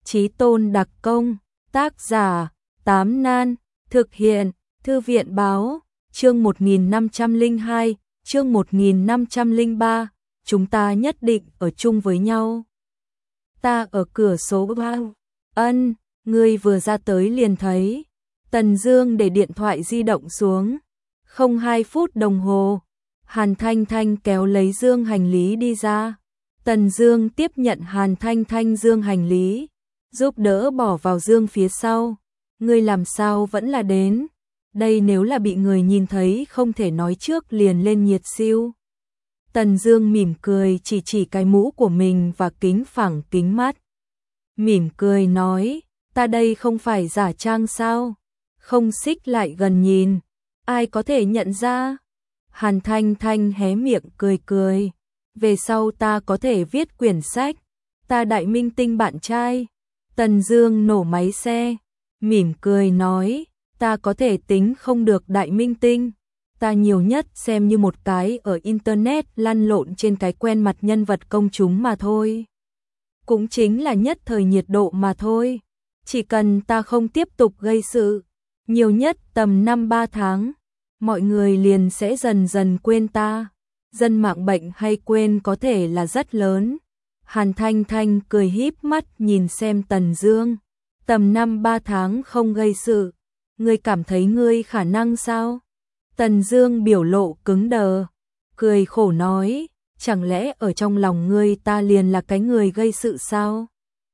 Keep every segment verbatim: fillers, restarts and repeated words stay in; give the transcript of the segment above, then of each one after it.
Chí tôn đặc công, tác giả, Tám Nan, thực hiện, Thư viện báo, chương một nghìn năm trăm lẻ hai, chương một nghìn năm trăm lẻ ba, chúng ta nhất định ở chung với nhau. Ta ở cửa số ba, ân, ngươi vừa ra tới liền thấy. Tần Dương để điện thoại di động xuống, không hai phút đồng hồ, Hàn Thanh Thanh kéo lấy dương hành lý đi ra. Tần Dương tiếp nhận Hàn Thanh Thanh dương hành lý, giúp đỡ bỏ vào dương phía sau. Ngươi làm sao vẫn là đến? Đây nếu là bị người nhìn thấy không thể nói trước liền lên nhiệt siêu. Tần Dương mỉm cười chỉ chỉ cái mũ của mình và kính phẳng kính mắt. Mỉm cười nói, ta đây không phải giả trang sao? Không xích lại gần nhìn, ai có thể nhận ra? Hàn Thanh Thanh hé miệng cười cười, về sau ta có thể viết quyển sách, ta đại minh tinh bạn trai. Tần Dương nổ máy xe, mỉm cười nói, ta có thể tính không được đại minh tinh, ta nhiều nhất xem như một cái ở internet lăn lộn trên cái quen mặt nhân vật công chúng mà thôi. Cũng chính là nhất thời nhiệt độ mà thôi, chỉ cần ta không tiếp tục gây sự, nhiều nhất tầm năm ba tháng, mọi người liền sẽ dần dần quên ta. Dân mạng bệnh hay quên có thể là rất lớn. Hàn Thanh Thanh cười híp mắt nhìn xem Tần Dương, tầm năm ba tháng không gây sự, ngươi cảm thấy ngươi khả năng sao? Tần Dương biểu lộ cứng đờ, cười khổ nói, chẳng lẽ ở trong lòng ngươi ta liền là cái người gây sự sao?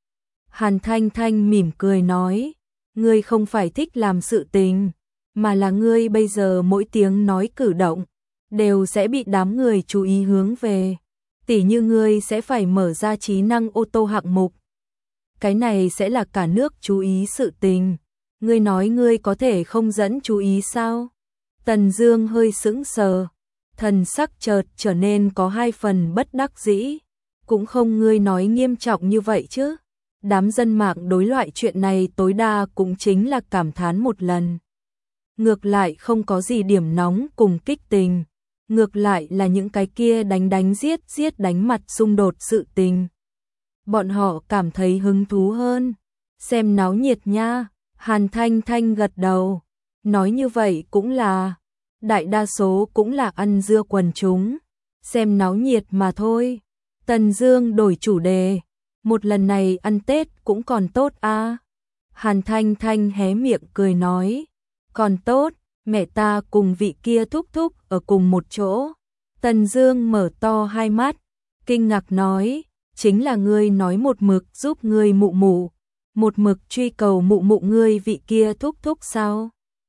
Hàn Thanh Thanh mỉm cười nói, ngươi không phải thích làm sự tình, mà là ngươi bây giờ mỗi tiếng nói cử động đều sẽ bị đám người chú ý hướng về. Tỉ như ngươi sẽ phải mở ra trí năng ô tô hạng mục. Cái này sẽ là cả nước chú ý sự tình. Ngươi nói ngươi có thể không dẫn chú ý sao? Tần Dương hơi sững sờ, thần sắc chợt trở nên có hai phần bất đắc dĩ. Cũng không ngươi nói nghiêm trọng như vậy chứ. Đám dân mạng đối loại chuyện này tối đa cũng chính là cảm thán một lần. Ngược lại không có gì điểm nóng cùng kích tình. Ngược lại là những cái kia đánh đánh giết giết đánh mặt xung đột sự tình. Bọn họ cảm thấy hứng thú hơn. Xem náo nhiệt nha. Hàn Thanh Thanh gật đầu. Nói như vậy cũng là, đại đa số cũng là ăn dưa quần chúng. Xem náo nhiệt mà thôi. Tần Dương đổi chủ đề. Một lần này ăn Tết cũng còn tốt à. Hàn Thanh Thanh hé miệng cười nói. Còn tốt. Mẹ ta cùng vị kia thúc thúc ở cùng một chỗ. Tần Dương mở to hai mắt, kinh ngạc nói, chính là ngươi nói một mực giúp ngươi mụ mụ, một mực truy cầu mụ mụ ngươi vị kia thúc thúc sao?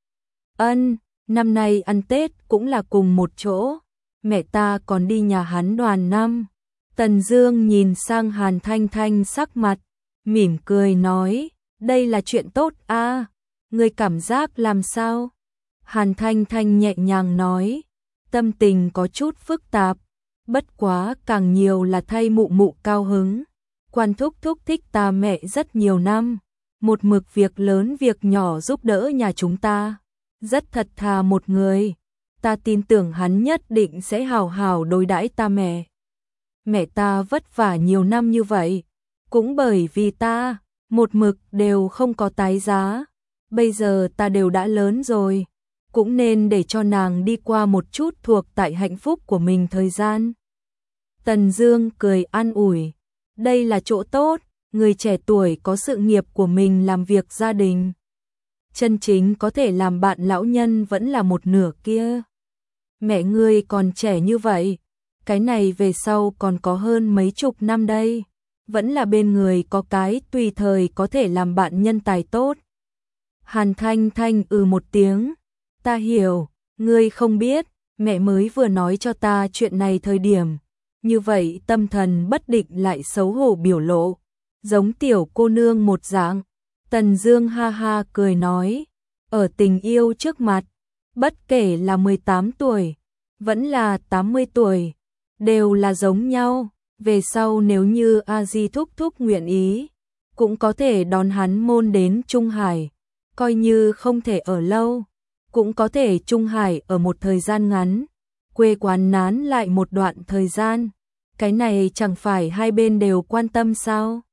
Ân, năm nay ăn Tết cũng là cùng một chỗ, mẹ ta còn đi nhà hắn đoàn năm. Tần Dương nhìn sang Hàn Thanh Thanh sắc mặt, mỉm cười nói, đây là chuyện tốt à, ngươi cảm giác làm sao? Hàn Thanh Thanh nhẹ nhàng nói, tâm tình có chút phức tạp, bất quá càng nhiều là thay mụ mụ cao hứng. Quan thúc thúc thích ta mẹ rất nhiều năm, một mực việc lớn việc nhỏ giúp đỡ nhà chúng ta, rất thật thà một người, ta tin tưởng hắn nhất định sẽ hào hào đối đãi ta mẹ. Mẹ ta vất vả nhiều năm như vậy, cũng bởi vì ta, một mực đều không có tái giá, bây giờ ta đều đã lớn rồi. Cũng nên để cho nàng đi qua một chút thuộc tại hạnh phúc của mình thời gian. Tần Dương cười an ủi, đây là chỗ tốt, người trẻ tuổi có sự nghiệp của mình làm việc gia đình. Chân chính có thể làm bạn lão nhân vẫn là một nửa kia. Mẹ ngươi còn trẻ như vậy, cái này về sau còn có hơn mấy chục năm đây, vẫn là bên người có cái tùy thời có thể làm bạn nhân tài tốt. Hàn Thanh Thanh ừ một tiếng. Ta hiểu, ngươi không biết, mẹ mới vừa nói cho ta chuyện này thời điểm. Như vậy tâm thần bất định lại xấu hổ biểu lộ, giống tiểu cô nương một dạng. Tần Dương ha ha cười nói, ở tình yêu trước mặt, bất kể là mười tám tuổi, vẫn là tám mươi tuổi, đều là giống nhau. Về sau nếu như A Di thúc thúc nguyện ý, cũng có thể đón hắn môn đến Trung Hải, coi như không thể ở lâu. Cũng có thể Trung Hải ở một thời gian ngắn, quê quán nán lại một đoạn thời gian. Cái này chẳng phải hai bên đều quan tâm sao?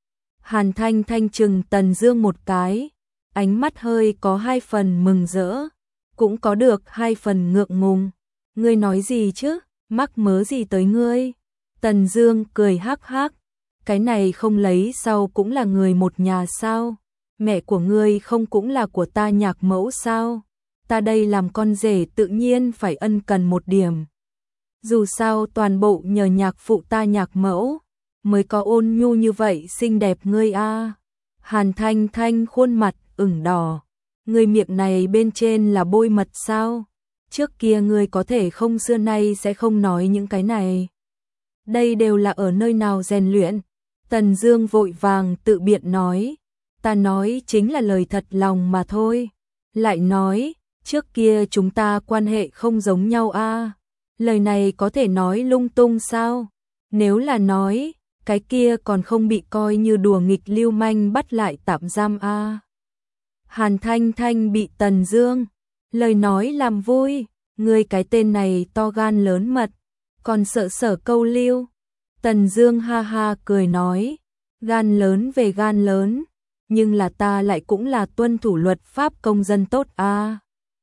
Hàn Thanh Thanh chừng Tần Dương một cái, ánh mắt hơi có hai phần mừng rỡ, cũng có được hai phần ngượng ngùng. Ngươi nói gì chứ, mắc mớ gì tới ngươi? Tần Dương cười hắc hắc, cái này không lấy sau cũng là người một nhà sao? Mẹ của ngươi không cũng là của ta nhạc mẫu sao? Ta đây làm con rể tự nhiên phải ân cần một điểm. Dù sao toàn bộ nhờ nhạc phụ ta nhạc mẫu mới có ôn nhu như vậy xinh đẹp ngươi a. Hàn Thanh Thanh khuôn mặt ửng đỏ, ngươi miệng này bên trên là bôi mật sao? Trước kia ngươi có thể không, xưa nay sẽ không nói những cái này. Đây đều là ở nơi nào rèn luyện? Tần Dương vội vàng tự biện nói, ta nói chính là lời thật lòng mà thôi. Lại nói, trước kia chúng ta quan hệ không giống nhau a. Lời này có thể nói lung tung sao? Nếu là nói, cái kia còn không bị coi như đùa nghịch lưu manh bắt lại tạm giam a. Hàn Thanh Thanh bị Tần Dương lời nói làm vui, ngươi cái tên này to gan lớn mật, còn sợ sở câu lưu. Tần Dương ha ha cười nói, gan lớn về gan lớn, nhưng là ta lại cũng là tuân thủ luật pháp công dân tốt a.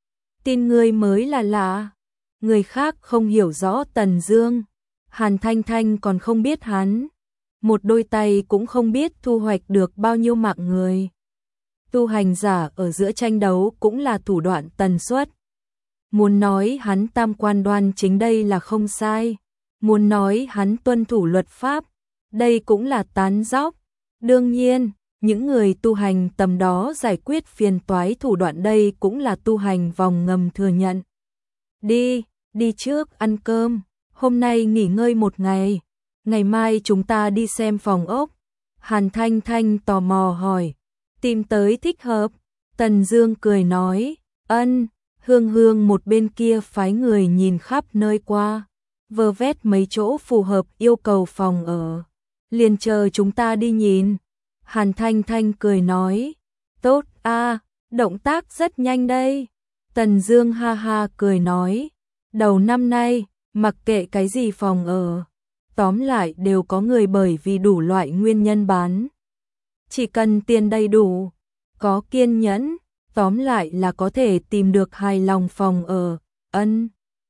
Tin ngươi mới là lạ. Người khác không hiểu rõ Tần Dương, Hàn Thanh Thanh còn không biết hắn, một đôi tay cũng không biết thu hoạch được bao nhiêu mạng người. Tu hành giả ở giữa tranh đấu cũng là thủ đoạn tần suất. Muốn nói hắn tam quan đoan chính đây là không sai, muốn nói hắn tuân thủ luật pháp, đây cũng là tán dóc. Đương nhiên, những người tu hành tầm đó giải quyết phiền toái thủ đoạn đây cũng là tu hành vòng ngầm thừa nhận. Đi, đi trước ăn cơm, hôm nay nghỉ ngơi một ngày, ngày mai chúng ta đi xem phòng ốc. Hàn Thanh Thanh tò mò hỏi, tìm tới thích hợp. Tần Dương cười nói, ân. Hương Hương một bên kia phái người nhìn khắp nơi qua, vơ vét mấy chỗ phù hợp yêu cầu phòng ở, liền chờ chúng ta đi nhìn. Hàn Thanh Thanh cười nói, tốt a, động tác rất nhanh đây. Tần Dương ha ha cười nói, đầu năm nay, mặc kệ cái gì phòng ở, tóm lại đều có người bởi vì đủ loại nguyên nhân bán. Chỉ cần tiền đầy đủ, có kiên nhẫn, tóm lại là có thể tìm được hài lòng phòng ở. Ân.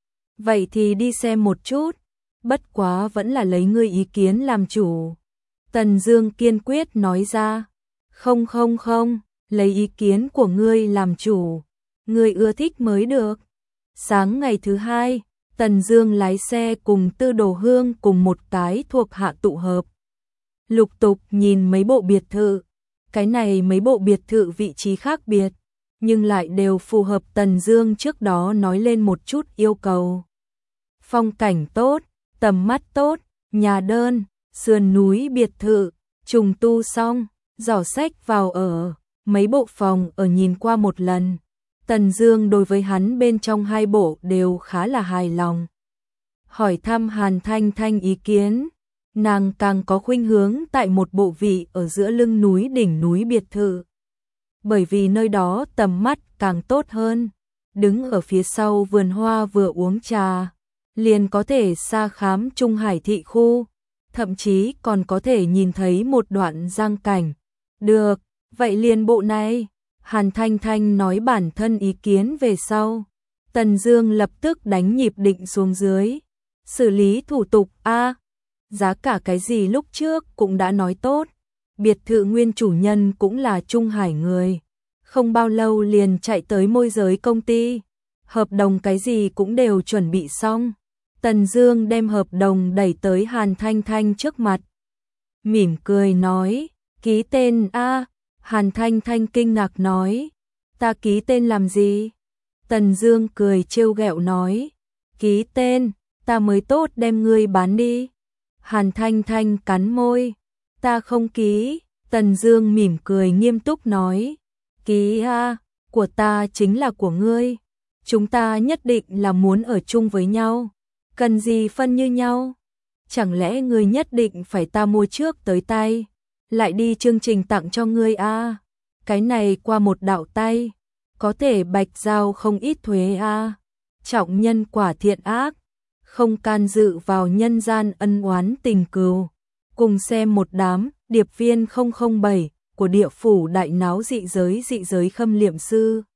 Vậy thì đi xem một chút, bất quá vẫn là lấy ngươi ý kiến làm chủ. Tần Dương kiên quyết nói ra, không không không, lấy ý kiến của ngươi làm chủ, ngươi ưa thích mới được. Sáng ngày thứ hai, Tần Dương lái xe cùng Tư Đồ Hương cùng một cái thuộc hạ tụ hợp. Lục tục nhìn mấy bộ biệt thự, cái này mấy bộ biệt thự vị trí khác biệt, nhưng lại đều phù hợp Tần Dương trước đó nói lên một chút yêu cầu. Phong cảnh tốt, tầm mắt tốt, nhà đơn, sườn núi biệt thự, trùng tu xong, giỏ sách vào ở, mấy bộ phòng ở nhìn qua một lần. Tần Dương đối với hắn bên trong hai bộ đều khá là hài lòng. Hỏi thăm Hàn Thanh Thanh ý kiến, nàng càng có khuynh hướng tại một bộ vị ở giữa lưng núi đỉnh núi biệt thự. Bởi vì nơi đó tầm mắt càng tốt hơn, đứng ở phía sau vườn hoa vừa uống trà, liền có thể xa khám Trung Hải thị khu, thậm chí còn có thể nhìn thấy một đoạn giang cảnh. Được, vậy liền bộ này. Hàn Thanh Thanh nói bản thân ý kiến về sau. Tần Dương lập tức đánh nhịp định xuống dưới. Xử lý thủ tục a, giá cả cái gì lúc trước cũng đã nói tốt. Biệt thự nguyên chủ nhân cũng là Trung Hải người. Không bao lâu liền chạy tới môi giới công ty. Hợp đồng cái gì cũng đều chuẩn bị xong. Tần Dương đem hợp đồng đẩy tới Hàn Thanh Thanh trước mặt. Mỉm cười nói, ký tên a. Hàn Thanh Thanh kinh ngạc nói, ta ký tên làm gì? Tần Dương cười trêu ghẹo nói, ký tên, ta mới tốt đem ngươi bán đi. Hàn Thanh Thanh cắn môi, ta không ký. Tần Dương mỉm cười nghiêm túc nói, ký a, của ta chính là của ngươi. Chúng ta nhất định là muốn ở chung với nhau, cần gì phân như nhau? Chẳng lẽ ngươi nhất định phải ta mua trước tới tay, lại đi chương trình tặng cho ngươi a? À? Cái này qua một đạo tay, có thể bạch giao không ít thuế a. À? Trọng nhân quả thiện ác, không can dự vào nhân gian ân oán tình cừu, cùng xem một đám điệp viên không không bảy của địa phủ đại náo dị giới dị giới khâm liệm sư.